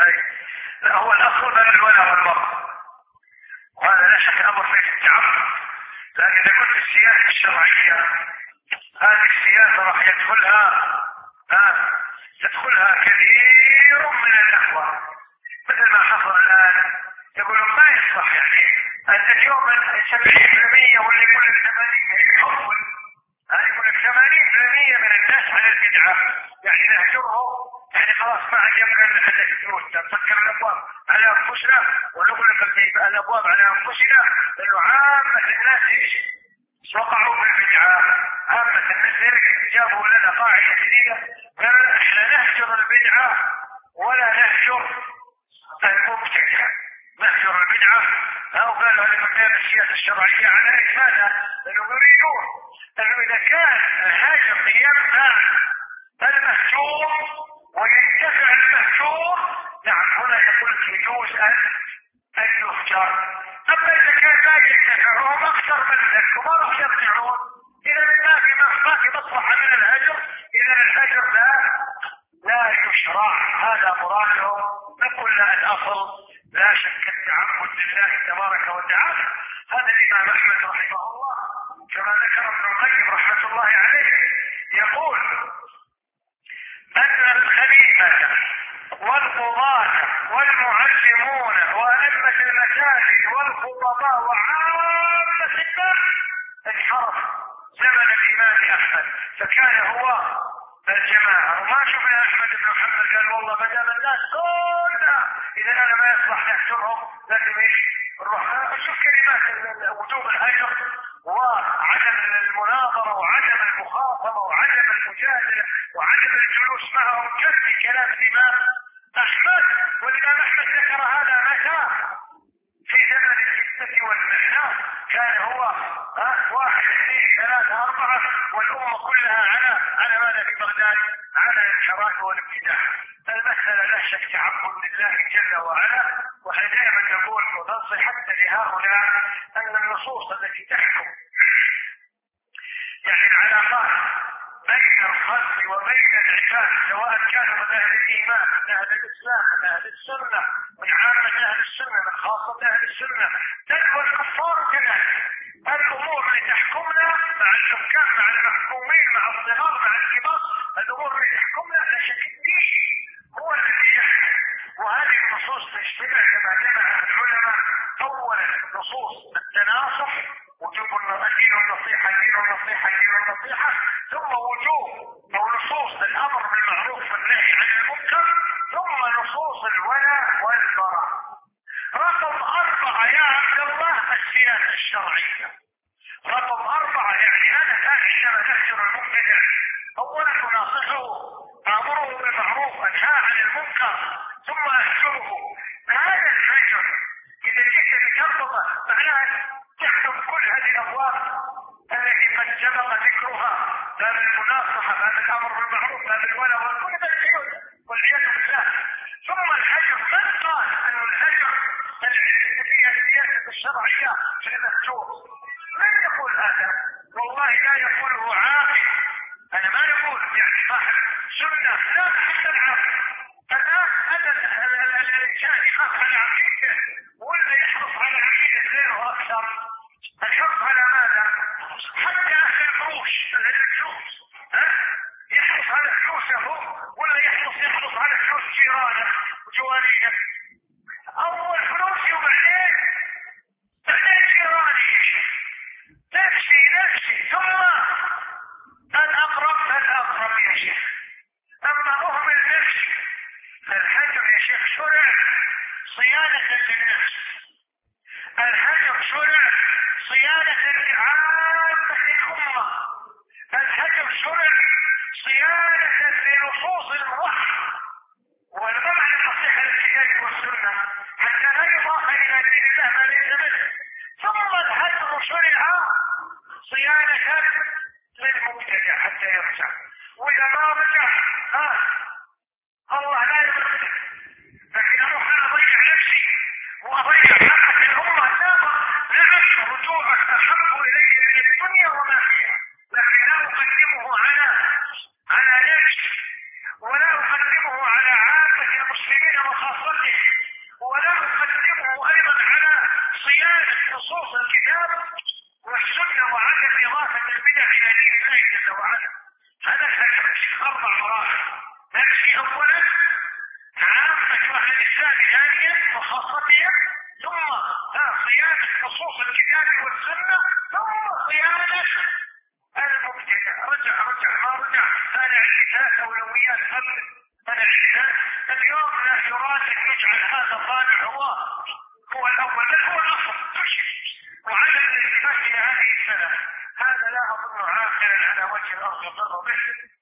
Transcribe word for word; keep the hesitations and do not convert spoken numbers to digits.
أي لا، هو الأصل بين الولى والبر، وهذا لا شك أمر فيه التعمد. لكن إذا قلت السياسة الشرعية هذه السياسة راح يدخلها ها يدخلها كثير من الأخوة، مثل ما حصل الآن يقولون ما يصلح يعني أن اليوم سبعين بالمئة واللي يقول لك ثمانين يحول، هذا يقول لك ثمانين بالمئة من الناس على البدعة، يعني نهجره، يعني خلاص ما عاد يبقى لنا حتى الفلوس، نفكر الأبواب على أنفسنا ونغلق الأبواب على أنفسنا، لأنه عامة الناس إيش؟ وقعوا في البدعة، عامة الناس جابوا لنا قاعدة جديدة قالوا احنا نهجر البدعة ولا نهجر المبتدع، نهجر البدعة، أو قالوا هذا من باب السياسة الشرعية على إجمالها، لأنه يريدون أنه إذا كان الهاجر يمنع المهجور وينتفع المهجور، نعم هنا يقول يجوز أن أن يهجر. أما إذا كان لا ينتفعهم أكثر من ذلك وما راح يرجعون، إذا ما في ما في مصلحة من الهجر، إذا الهجر لا لا يشرع. هذا مرادهم. نقول لا، الأصل لا شك التعبد لله تبارك وتعالى. هذا الإمام أحمد رحمه الله كما ذكر ابن القيم رحمة الله عليه يقول أن الخليفة والقضاة والمعلمون وأئمة المساجد والخطباء وعامة الناس انحرف زمن الإمام أحمد، فكان هو الجماعة. وما شفنا أحمد بن محمد قال والله ما دام الناس كلها إذا أنا ما يصلح نهجرهم لازم إيش نروح. شوف كلمات وجوب الهجر وعدم المناظرة وعدم المخاصمة وعدم المجادلة وعدم الجلوس معهم، كفي كلام الإمام أحمد. والإمام أحمد ذكر هذا متى؟ في زمن الفتنة والمحنة، كان هو أه واحد اثنين ثلاثة أربعة والأمة كلها على على ماذا في بغداد؟ على الانحراف والابتداع. المسألة لا شك تعبد لله جل وعلا، وحين دائما نقول وننصح حتى لهؤلاء أن النصوص التي تحكم يعني العلاقات بين الخلق وبين العباد، سواء كانوا من اهل الايمان من اهل الاسلام من اهل السنه من عامه اهل السنه من خاصه اهل السنه، بل والكفار كذلك، الامور اللي تحكمنا مع الحكام مع المحكومين مع الصغار مع الكبار، الامور اللي تحكمنا لا شك الدين هو الذي يحكم. وهذه النصوص تجتمع كما جمع العلماء اولا نصوص التناصح، وجوب الدين والنصيحة دين والنصيحة دين والنصيحة، ثم وجوب أو نصوص الأمر بالمعروف والنهي عن المنكر، ثم نصوص الولاء والبراء. رقم أربعة يا عبد الله السياسة الشرعية. رقم أربعة يعني أنا الآن عندما نهجر المبتدع أولا نناصحه، أمره بالمعروف أنهى عن المنكر، ثم أهجره. هذا الهجر إذا جئت بتربطه معناها تحكم كل هذه الابواب التي قد سبق ذكرها، باب المناصحه باب الامر بالمعروف باب الولاء وكل ذلك والعياذ بالله. ثم الهجر، من قال ان الهجر فيها السياسه الشرعيه في المهجور؟ من يقول هذا؟ والله لا يقوله عاقل. انا ما نقول يعني صاحب سنه، لا حتى العاقل. الان هذا الانسان يخاف على عقيدته ولا يحرص على عقيده غيره اكثر؟ الحرص على ماذا؟ حتى اهل الفلوس الفلوس يحرص على فلوسه ولا يحرص يحرص على فلوس جيرانه وجواريه؟ اول فلوسي وبعدين بعدين جيراني، نفسي نفسي ثم الاقرب فالاقرب يا شيخ. اما اهمل نفسي فالهجر يا شيخ شرع صيانه للنفس، الهجر شرع صيانة لعامة الأمة، الهجر شرع صيانة لنصوص الوحي والمعنى النصيحة للكتاب والسنة. وخاصته، ولا أقدمه أيضا على صيانة نصوص الكتاب والسنة وعدم إضافة البدع إلى دين الله جل وعلا. هذا الحديث أربع مراحل، نمشي أولا عامة أهل الإسلام ثانيا وخاصتهم، ثم صيانة نصوص الكتاب والسنة، ثم صيانة المبتدع. رجع رجع ما رجع، أنا عندي ثلاث أولويات قبل أنا عندي. اليوم لا يراد أن يجعل هذا طالع هو هو الأول، بل هو الأصل كل شيء، وعدم الالتفات إلى هذه السنة. هذا لا أظن عاقلا على وجه الأرض يضر به